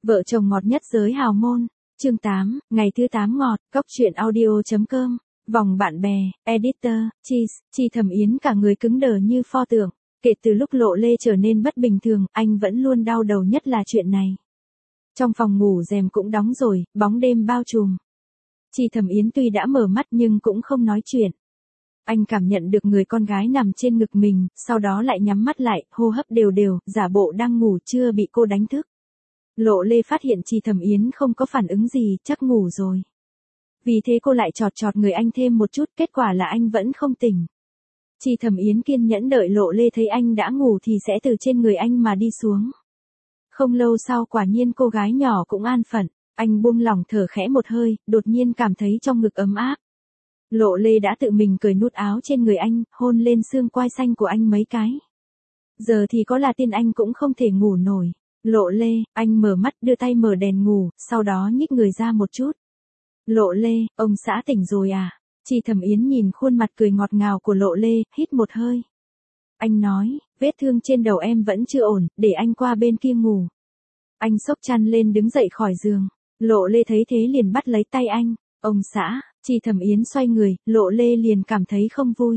Vợ chồng ngọt nhất giới hào môn. Chương 8, ngày thứ 8 ngọt, Cóc truyện audio.com, vòng bạn bè, editor, Cheese, Chi Thẩm Yến cả người cứng đờ như pho tượng. Kể từ lúc Lộ Lê trở nên bất bình thường, anh vẫn luôn đau đầu nhất là chuyện này. Trong phòng ngủ rèm cũng đóng rồi, bóng đêm bao trùm. Chi Thẩm Yến tuy đã mở mắt nhưng cũng không nói chuyện. Anh cảm nhận được người con gái nằm trên ngực mình, sau đó lại nhắm mắt lại, hô hấp đều đều, giả bộ đang ngủ chưa bị cô đánh thức. Lộ Lê phát hiện Chi Thẩm Yến không có phản ứng gì, chắc ngủ rồi. Vì thế cô lại chọt chọt người anh thêm một chút, kết quả là anh vẫn không tỉnh. Chi Thẩm Yến kiên nhẫn đợi Lộ Lê thấy anh đã ngủ thì sẽ từ trên người anh mà đi xuống. Không lâu sau quả nhiên cô gái nhỏ cũng an phận, anh buông lỏng thở khẽ một hơi, đột nhiên cảm thấy trong ngực ấm áp. Lộ Lê đã tự mình cởi nút áo trên người anh, hôn lên xương quai xanh của anh mấy cái. Giờ thì có là tin anh cũng không thể ngủ nổi. Lộ Lê, anh mở mắt đưa tay mở đèn ngủ, sau đó nhích người ra một chút. Lộ Lê, ông xã tỉnh rồi à? Chi Thẩm Yến nhìn khuôn mặt cười ngọt ngào của Lộ Lê, hít một hơi. Anh nói, vết thương trên đầu em vẫn chưa ổn, để anh qua bên kia ngủ. Anh xốc chăn lên đứng dậy khỏi giường. Lộ Lê thấy thế liền bắt lấy tay anh. Ông xã, Chi Thẩm Yến xoay người, Lộ Lê liền cảm thấy không vui.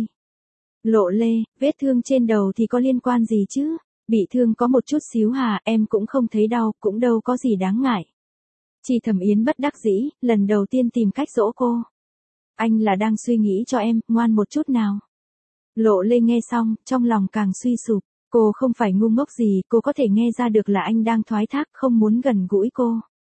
Lộ Lê, vết thương trên đầu thì có liên quan gì chứ? Bị thương có một chút xíu hà, em cũng không thấy đau, cũng đâu có gì đáng ngại. Chi Thẩm Yến bất đắc dĩ, lần đầu tiên tìm cách dỗ cô. Anh là đang suy nghĩ cho em, ngoan một chút nào. Lộ Lê nghe xong, trong lòng càng suy sụp. Cô không phải ngu ngốc gì, cô có thể nghe ra được là anh đang thoái thác, không muốn gần gũi cô.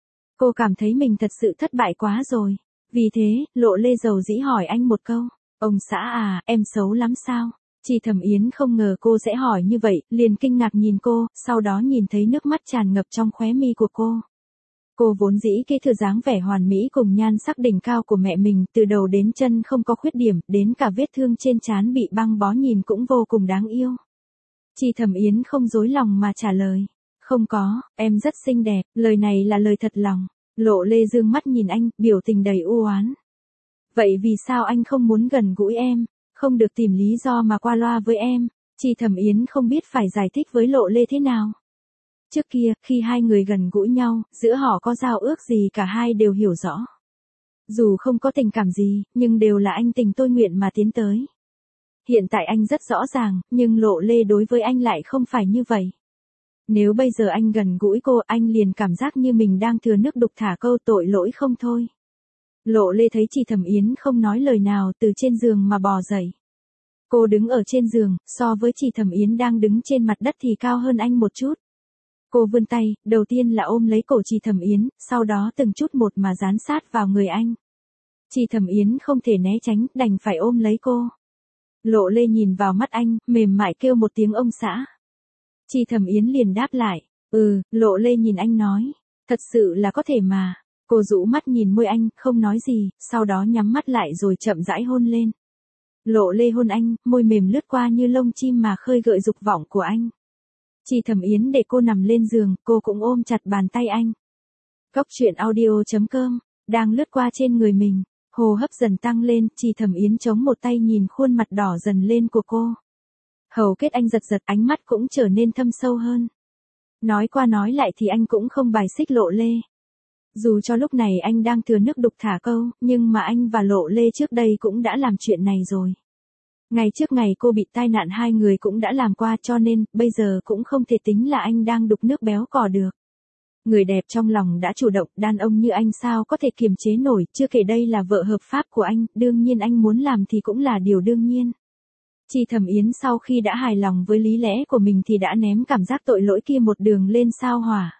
Cô cảm thấy mình thật sự thất bại quá rồi. Vì thế, Lộ Lê dầu dĩ hỏi anh một câu. Ông xã à, em xấu lắm sao? Chi Thẩm Yến không ngờ cô sẽ hỏi như vậy, liền kinh ngạc nhìn cô, sau đó nhìn thấy nước mắt tràn ngập trong khóe mi của cô. Cô vốn dĩ kế thừa dáng vẻ hoàn mỹ cùng nhan sắc đỉnh cao của mẹ mình, từ đầu đến chân không có khuyết điểm, đến cả vết thương trên trán bị băng bó nhìn cũng vô cùng đáng yêu. Chi Thẩm Yến không dối lòng mà trả lời. Không có, em rất xinh đẹp, lời này là lời thật lòng. Lộ Lê dương mắt nhìn anh, biểu tình đầy u oán. Vậy vì sao anh không muốn gần gũi em, không được tìm lý do mà qua loa với em? Chi Thẩm Yến không biết phải giải thích với Lộ Lê thế nào. Trước kia, khi hai người gần gũi nhau, giữa họ có giao ước gì cả hai đều hiểu rõ. Dù không có tình cảm gì, nhưng đều là anh tình tôi nguyện mà tiến tới. Hiện tại anh rất rõ ràng, nhưng Lộ Lê đối với anh lại không phải như vậy. Nếu bây giờ anh gần gũi cô, anh liền cảm giác như mình đang thừa nước đục thả câu tội lỗi không thôi. Lộ Lê thấy Chi Thẩm Yến không nói lời nào từ trên giường mà bò dậy. Cô đứng ở trên giường, so với Chi Thẩm Yến đang đứng trên mặt đất thì cao hơn anh một chút. Cô vươn tay, đầu tiên là ôm lấy cổ Chi Thẩm Yến, sau đó từng chút một mà dán sát vào người anh. Chi Thẩm Yến không thể né tránh, đành phải ôm lấy cô. Lộ Lê nhìn vào mắt anh, mềm mại kêu một tiếng ông xã. Chi Thẩm Yến liền đáp lại, Lộ Lê nhìn anh nói, thật sự là có thể mà. Cô rũ mắt nhìn môi anh, không nói gì, sau đó nhắm mắt lại rồi chậm rãi hôn lên. Lộ Lê hôn anh, môi mềm lướt qua như lông chim mà khơi gợi dục vọng của anh. Chi Thẩm Yến để cô nằm lên giường, cô cũng ôm chặt bàn tay anh. Cóc truyện audio.com, đang lướt qua trên người mình, hô hấp dần tăng lên, Chi Thẩm Yến chống một tay nhìn khuôn mặt đỏ dần lên của cô. Hầu kết anh giật giật, ánh mắt cũng trở nên thâm sâu hơn. Nói qua nói lại thì anh cũng không bài xích Lộ Lê. Dù cho lúc này anh đang thừa nước đục thả câu, nhưng mà anh và Lộ Lê trước đây cũng đã làm chuyện này rồi. Ngày trước ngày cô bị tai nạn hai người cũng đã làm qua, cho nên, bây giờ cũng không thể tính là anh đang đục nước béo cò được. Người đẹp trong lòng đã chủ động, đàn ông như anh sao có thể kiềm chế nổi, chưa kể đây là vợ hợp pháp của anh, đương nhiên anh muốn làm thì cũng là điều đương nhiên. Chi Thẩm Yến sau khi đã hài lòng với lý lẽ của mình thì đã ném cảm giác tội lỗi kia một đường lên sao hỏa.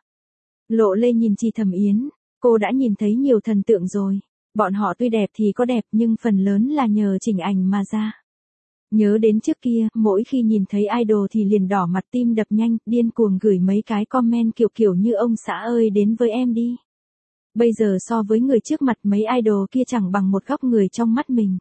Lộ Lê nhìn Chi Thẩm Yến, cô đã nhìn thấy nhiều thần tượng rồi. Bọn họ tuy đẹp thì có đẹp nhưng phần lớn là nhờ chỉnh ảnh mà ra. Nhớ đến trước kia, mỗi khi nhìn thấy idol thì liền đỏ mặt tim đập nhanh, điên cuồng gửi mấy cái comment kiểu như ông xã ơi đến với em đi. Bây giờ so với người trước mặt mấy idol kia chẳng bằng một góc người trong mắt mình.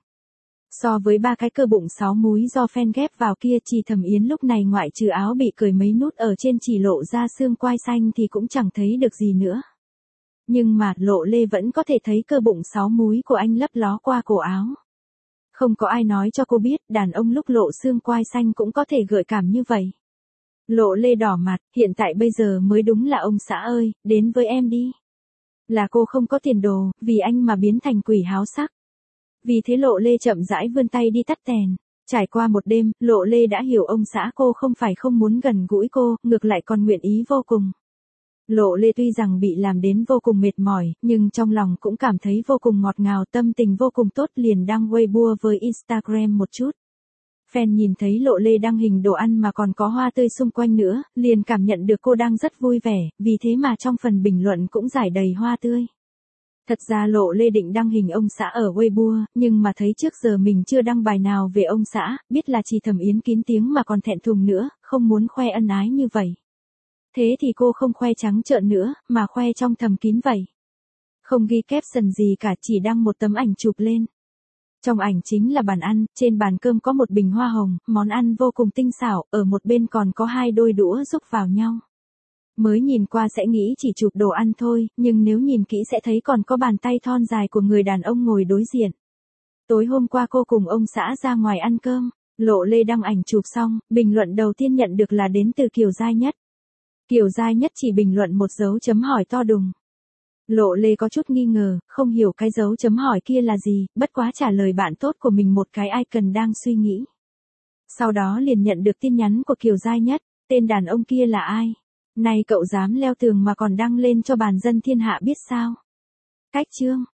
So với ba cái cơ bụng 6 múi do fan ghép vào kia, Chi Thẩm Yến lúc này ngoại trừ áo bị cởi mấy nút ở trên chỉ lộ ra xương quai xanh thì cũng chẳng thấy được gì nữa. Nhưng mà Lộ Lê vẫn có thể thấy cơ bụng 6 múi của anh lấp ló qua cổ áo. Không có ai nói cho cô biết, đàn ông lúc lộ xương quai xanh cũng có thể gợi cảm như vậy. Lộ Lê đỏ mặt, hiện tại bây giờ mới đúng là ông xã ơi, đến với em đi. Là cô không có tiền đồ, vì anh mà biến thành quỷ háo sắc. Vì thế Lộ Lê chậm rãi vươn tay đi tắt đèn. Trải qua một đêm, Lộ Lê đã hiểu ông xã cô không phải không muốn gần gũi cô, ngược lại còn nguyện ý vô cùng. Lộ Lê tuy rằng bị làm đến vô cùng mệt mỏi, nhưng trong lòng cũng cảm thấy vô cùng ngọt ngào, tâm tình vô cùng tốt, liền đăng Weibo với Instagram một chút. Fan nhìn thấy Lộ Lê đăng hình đồ ăn mà còn có hoa tươi xung quanh nữa, liền cảm nhận được cô đang rất vui vẻ, vì thế mà trong phần bình luận cũng rải đầy hoa tươi. Thật ra Lộ Lê định đăng hình ông xã ở Weibo, nhưng mà thấy trước giờ mình chưa đăng bài nào về ông xã, biết là Trì Thẩm Yến kín tiếng mà còn thẹn thùng nữa, không muốn khoe ân ái như vậy. Thế thì cô không khoe trắng trợn nữa, mà khoe trong thầm kín vậy. Không ghi caption gì cả, chỉ đăng một tấm ảnh chụp lên. Trong ảnh chính là bàn ăn, trên bàn cơm có một bình hoa hồng, món ăn vô cùng tinh xảo, ở một bên còn có hai đôi đũa xúc vào nhau. Mới nhìn qua sẽ nghĩ chỉ chụp đồ ăn thôi, nhưng nếu nhìn kỹ sẽ thấy còn có bàn tay thon dài của người đàn ông ngồi đối diện. Tối hôm qua cô cùng ông xã ra ngoài ăn cơm, Lộ Lê đăng ảnh chụp xong, bình luận đầu tiên nhận được là đến từ Kiều Giai Nhất. Kiều Giai Nhất chỉ bình luận một dấu chấm hỏi to đùng. Lộ Lê có chút nghi ngờ, không hiểu cái dấu chấm hỏi kia là gì, bất quá trả lời bạn tốt của mình một cái icon đang suy nghĩ. Sau đó liền nhận được tin nhắn của Kiều Giai Nhất, tên đàn ông kia là ai? Này cậu dám leo tường mà còn đăng lên cho bàn dân thiên hạ biết sao? Cách chương.